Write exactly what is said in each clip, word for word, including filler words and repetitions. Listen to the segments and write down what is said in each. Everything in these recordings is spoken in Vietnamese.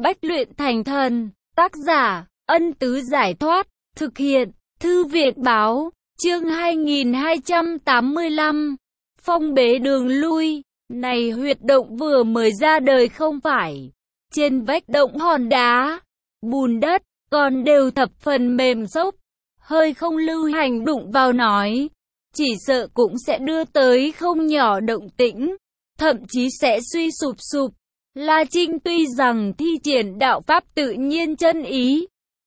bách luyện thành thần. Tác giả, Ân Tứ Giải Thoát. Thực hiện, Thư viện Báo. Chương hai nghìn hai trăm tám mươi lăm. Phong bế đường lui. Này huyệt động vừa mới ra đời không phải. Trên vách động hòn đá, bùn đất, còn đều thập phần mềm xốp. Hơi không lưu hành đụng vào nói, chỉ sợ cũng sẽ đưa tới không nhỏ động tĩnh, thậm chí sẽ suy sụp sụp. La Trinh tuy rằng thi triển đạo pháp tự nhiên chân ý,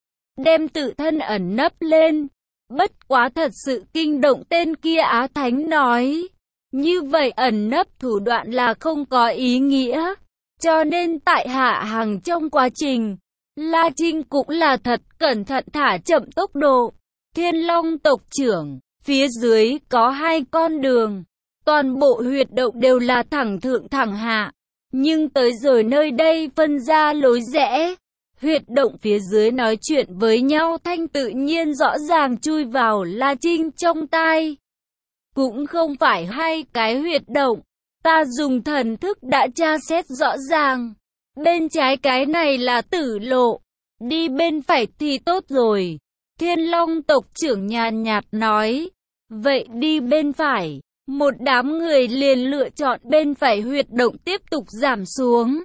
đem tự thân ẩn nấp lên, bất quá thật sự kinh động tên kia Á Thánh nói. Như vậy ẩn nấp thủ đoạn là không có ý nghĩa, cho nên tại hạ hàng trong quá trình, La Trinh cũng là thật cẩn thận thả chậm tốc độ. Thiên Long tộc trưởng, phía dưới có hai con đường, toàn bộ huyệt động đều là thẳng thượng thẳng hạ, nhưng tới rồi nơi đây phân ra lối rẽ. Huyệt động phía dưới nói chuyện với nhau thanh tự nhiên rõ ràng chui vào La Trinh trong tai. Cũng không phải hai cái huyệt động, ta dùng thần thức đã tra xét rõ ràng. Bên trái cái này là tử lộ, đi bên phải thì tốt rồi. Thiên Long tộc trưởng nhàn nhạt nói. Vậy đi bên phải. Một đám người liền lựa chọn bên phải huyệt động tiếp tục giảm xuống.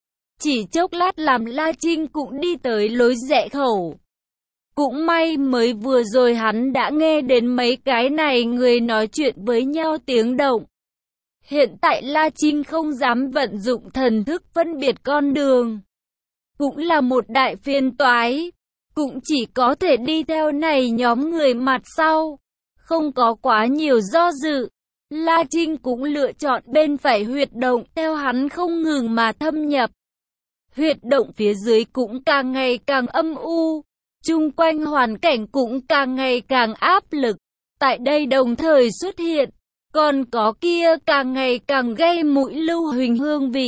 Chỉ chốc lát làm La Trinh cũng đi tới lối rẽ khẩu. Cũng may mới vừa rồi hắn đã nghe đến mấy cái này người nói chuyện với nhau tiếng động. Hiện tại La Trinh không dám vận dụng thần thức phân biệt con đường. Cũng là một đại phiền toái. Cũng chỉ có thể đi theo này nhóm người mặt sau. Không có quá nhiều do dự. La Trinh cũng lựa chọn bên phải huyệt động theo hắn không ngừng mà thâm nhập. Huyệt động phía dưới cũng càng ngày càng âm u. Chung quanh hoàn cảnh cũng càng ngày càng áp lực. Tại đây đồng thời xuất hiện, còn có kia càng ngày càng gây mũi lưu huỳnh hương vị.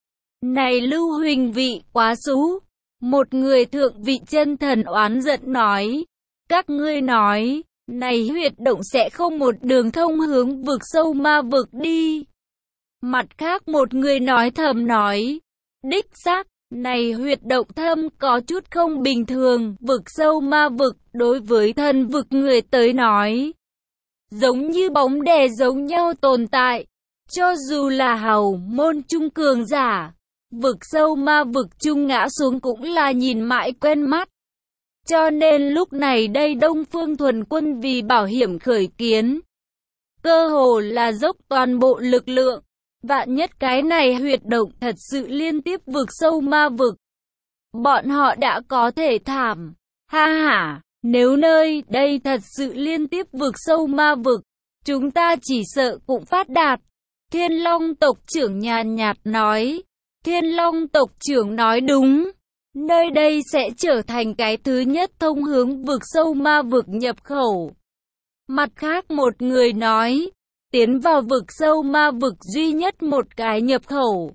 Này lưu huỳnh vị quá xú. Một người thượng vị chân thần oán giận nói. Các ngươi nói, này huyệt động sẽ không một đường thông hướng vực sâu ma vực đi. Mặt khác một người nói thầm nói. Đích xác. Này huyệt động thâm có chút không bình thường, vực sâu ma vực đối với thần vực người tới nói. Giống như bóng đè giống nhau tồn tại, cho dù là hầu môn trung cường giả, vực sâu ma vực trung ngã xuống cũng là nhìn mãi quen mắt. Cho nên lúc này đây Đông Phương Thuần Quân vì bảo hiểm khởi kiến, cơ hồ là dốc toàn bộ lực lượng. Vạn nhất cái này huyệt động thật sự liên tiếp vực sâu ma vực. Bọn họ đã có thể thảm. Ha ha, nếu nơi đây thật sự liên tiếp vực sâu ma vực, chúng ta chỉ sợ cũng phát đạt. Thiên Long tộc trưởng nhàn nhạt nói. Thiên Long tộc trưởng nói đúng. Nơi đây sẽ trở thành cái thứ nhất thông hướng vực sâu ma vực nhập khẩu. Mặt khác một người nói. Tiến vào vực sâu ma vực duy nhất một cái nhập khẩu.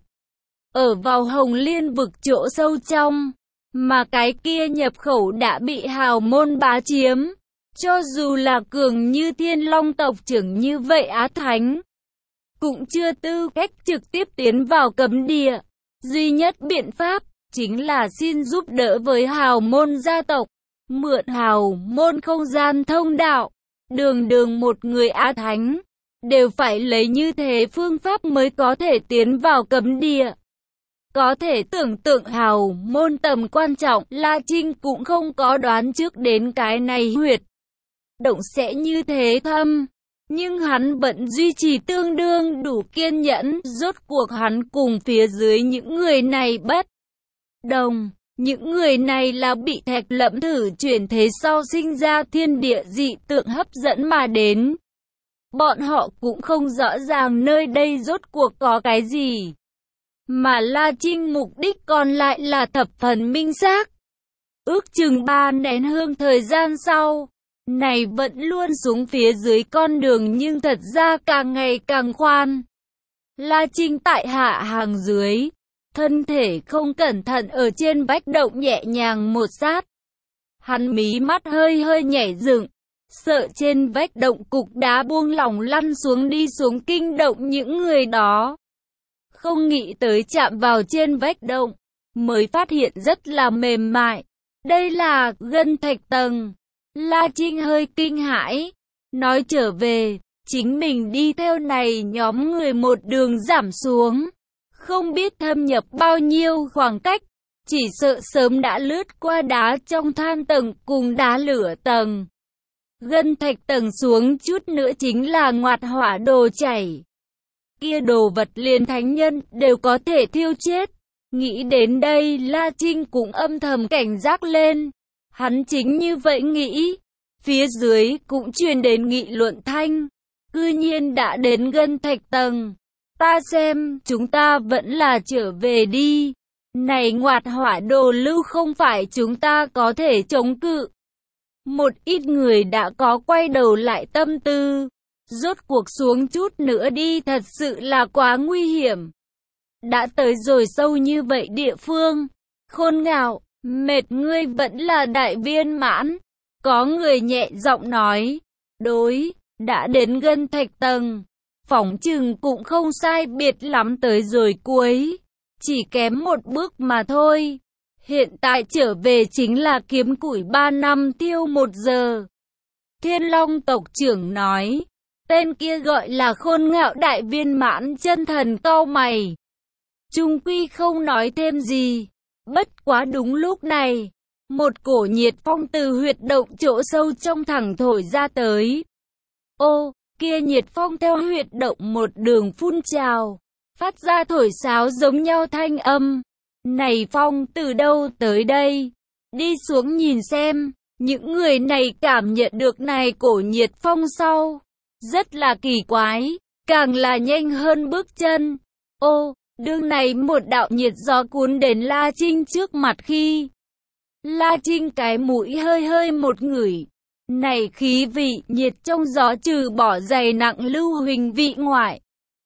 Ở vào Hồng Liên vực chỗ sâu trong. Mà cái kia nhập khẩu đã bị hào môn bá chiếm. Cho dù là cường như Thiên Long tộc trưởng như vậy Á Thánh, cũng chưa tư cách trực tiếp tiến vào cấm địa. Duy nhất biện pháp chính là xin giúp đỡ với hào môn gia tộc. Mượn hào môn không gian thông đạo. Đường đường một người Á Thánh đều phải lấy như thế phương pháp mới có thể tiến vào cấm địa. Có thể tưởng tượng hào môn tầm quan trọng, La Trinh cũng không có đoán trước đến cái này huyệt động sẽ như thế thâm. Nhưng hắn vẫn duy trì tương đương đủ kiên nhẫn, rốt cuộc hắn cùng phía dưới những người này bất đồng. Những người này là bị Thạch Lẫm thử chuyển thế sau sinh ra thiên địa dị tượng hấp dẫn mà đến. Bọn họ cũng không rõ ràng nơi đây rốt cuộc có cái gì. Mà La Trinh mục đích còn lại là thập phần minh xác. Ước chừng ba nén hương thời gian sau, này vẫn luôn xuống phía dưới con đường nhưng thật ra càng ngày càng khoan. La Trinh tại hạ hàng dưới, thân thể không cẩn thận ở trên vách động nhẹ nhàng một sát. Hắn mí mắt hơi hơi nhảy dựng. Sợ trên vách động cục đá buông lỏng lăn xuống đi xuống kinh động những người đó. Không nghĩ tới chạm vào trên vách động. mới phát hiện rất là mềm mại. Đây là gân thạch tầng. La Trinh hơi kinh hãi, nói trở về, chính mình đi theo này nhóm người một đường giảm xuống. Không biết thâm nhập bao nhiêu khoảng cách, chỉ sợ sớm đã lướt qua đá trong than tầng cùng đá lửa tầng. Gân thạch tầng xuống chút nữa chính là ngoạt hỏa đồ chảy. Kia đồ vật liền thánh nhân đều có thể thiêu chết. Nghĩ đến đây La Trinh cũng âm thầm cảnh giác lên. Hắn chính như vậy nghĩ. Phía dưới cũng truyền đến nghị luận thanh. Cư nhiên đã đến gân thạch tầng. Ta xem, chúng ta vẫn là trở về đi. Này ngoạt hỏa đồ lưu không phải chúng ta có thể chống cự. Một ít người đã có quay đầu lại tâm tư. Rốt cuộc xuống chút nữa đi, thật sự là quá nguy hiểm. Đã tới rồi sâu như vậy địa phương. Khôn Ngạo, mệt ngươi vẫn là đại viên mãn. Có người nhẹ giọng nói. Đối, đã đến gân thạch tầng. Phỏng chừng cũng không sai biệt lắm tới rồi cuối. Chỉ kém một bước mà thôi. Hiện tại trở về chính là kiếm củi ba năm tiêu một giờ. Thiên Long tộc trưởng nói. Tên kia gọi là Khôn Ngạo đại viên mãn chân thần cau mày. Trung quy không nói thêm gì. Bất quá đúng lúc này, một cổ nhiệt phong từ huyệt động chỗ sâu trong thẳng thổi ra tới. Ô, kia nhiệt phong theo huyệt động một đường phun trào, phát ra thổi sáo giống nhau thanh âm. Này phong từ đâu tới đây? Đi xuống nhìn xem. Những người này cảm nhận được này cổ nhiệt phong sau. Rất là kỳ quái, càng là nhanh hơn bước chân. Ô, đương này một đạo nhiệt gió cuốn đến La Trinh trước mặt khi. La Trinh cái mũi hơi hơi một ngửi. Này khí vị nhiệt trong gió trừ bỏ dày nặng lưu huỳnh vị ngoại.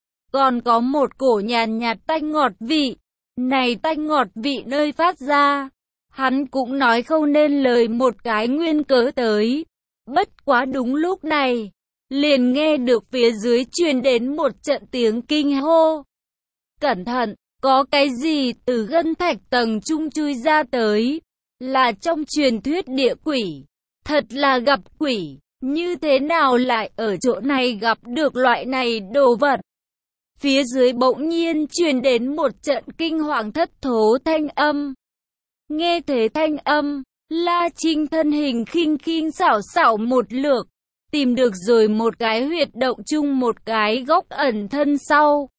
Còn có một cổ nhàn nhạt tanh ngọt vị. Này tanh ngọt vị nơi phát ra. Hắn cũng nói không nên lời một cái nguyên cớ tới. Bất quá đúng lúc này. Liền nghe được phía dưới truyền đến một trận tiếng kinh hô. Cẩn thận, có cái gì từ gân thạch tầng trung chui ra tới. Là trong truyền thuyết địa quỷ. Thật là gặp quỷ. Như thế nào lại ở chỗ này gặp được loại này đồ vật. Phía dưới bỗng nhiên truyền đến một trận kinh hoàng thất thố thanh âm. Nghe thế thanh âm, La Trinh thân hình khinh khinh xảo xảo một lượt. Tìm được rồi một cái huyệt động chung một cái góc ẩn thân sau.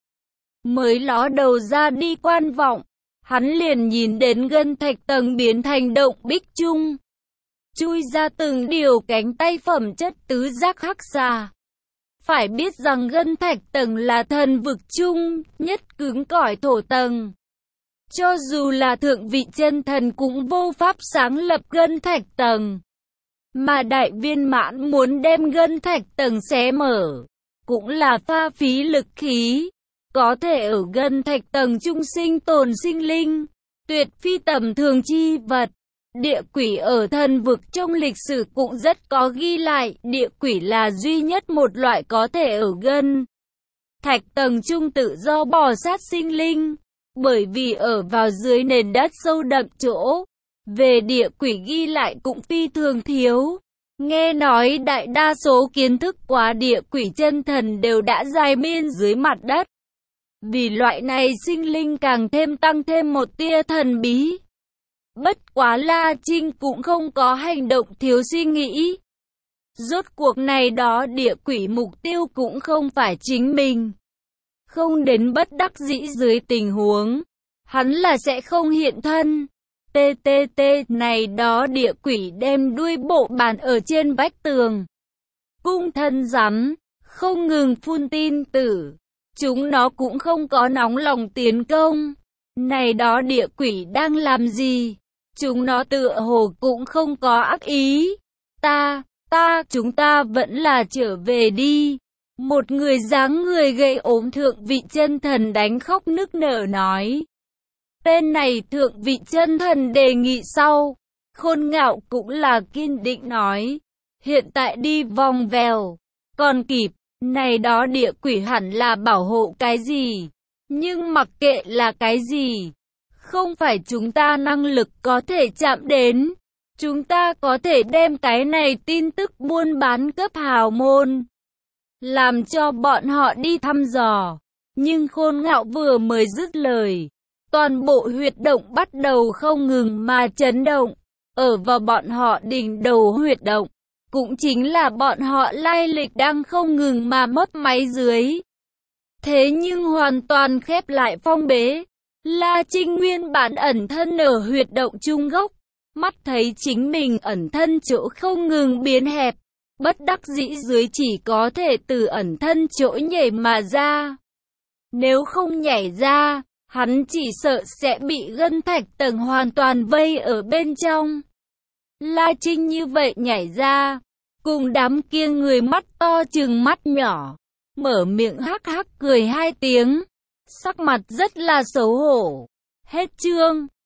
Mới ló đầu ra đi quan vọng. Hắn liền nhìn đến gân thạch tầng biến thành động bích chung. Chui ra từng điều cánh tay phẩm chất tứ giác hắc xà. Phải biết rằng gân thạch tầng là thần vực chung, nhất cứng cỏi thổ tầng. Cho dù là thượng vị chân thần cũng vô pháp sáng lập gân thạch tầng. Mà đại viên mãn muốn đem gân thạch tầng xé mở, cũng là pha phí lực khí. Có thể ở gân thạch tầng trung sinh tồn sinh linh, tuyệt phi tầm thường chi vật. Địa quỷ ở thần vực trong lịch sử cũng rất có ghi lại, địa quỷ là duy nhất một loại có thể ở gân thạch tầng trung tự do bò sát sinh linh, bởi vì ở vào dưới nền đất sâu đậm chỗ. Về địa quỷ ghi lại cũng phi thường thiếu. Nghe nói đại đa số kiến thức quá địa quỷ chân thần đều đã dài miên dưới mặt đất. Vì loại này sinh linh càng thêm tăng thêm một tia thần bí. Bất quá La Trinh cũng không có hành động thiếu suy nghĩ. Rốt cuộc này đó địa quỷ mục tiêu cũng không phải chính mình. Không đến bất đắc dĩ dưới tình huống, hắn là sẽ không hiện thân. tê tê tê này đó địa quỷ đem đuôi bộ bàn ở trên vách tường. Cung thân rắn, không ngừng phun tin tử. Chúng nó cũng không có nóng lòng tiến công. Này đó địa quỷ đang làm gì? Chúng nó tựa hồ cũng không có ác ý. Ta, ta, chúng ta vẫn là trở về đi. Một người dáng người gầy ốm thượng vị chân thần đánh khóc nức nở nói. Tên này thượng vị chân thần đề nghị sau. Khôn Ngạo cũng là kiên định nói. Hiện tại đi vòng vèo, còn kịp. Này đó địa quỷ hẳn là bảo hộ cái gì. Nhưng mặc kệ là cái gì, không phải chúng ta năng lực có thể chạm đến. Chúng ta có thể đem cái này tin tức buôn bán cấp hào môn, làm cho bọn họ đi thăm dò. Nhưng Khôn Ngạo vừa mới dứt lời, toàn bộ huyệt động bắt đầu không ngừng mà chấn động. Ở vào bọn họ đỉnh đầu huyệt động, cũng chính là bọn họ lai lịch đang không ngừng mà mấp máy dưới. Thế nhưng hoàn toàn khép lại phong bế. La Trinh nguyên bản ẩn thân ở huyệt động trung gốc, mắt thấy chính mình ẩn thân chỗ không ngừng biến hẹp, bất đắc dĩ dưới chỉ có thể từ ẩn thân chỗ nhảy mà ra. Nếu không nhảy ra, hắn chỉ sợ sẽ bị ngân thạch tầng hoàn toàn vây ở bên trong. La Trinh như vậy nhảy ra, cùng đám kia người mắt to trừng mắt nhỏ, mở miệng hắc hắc cười hai tiếng, sắc mặt rất là xấu hổ. Hết chương.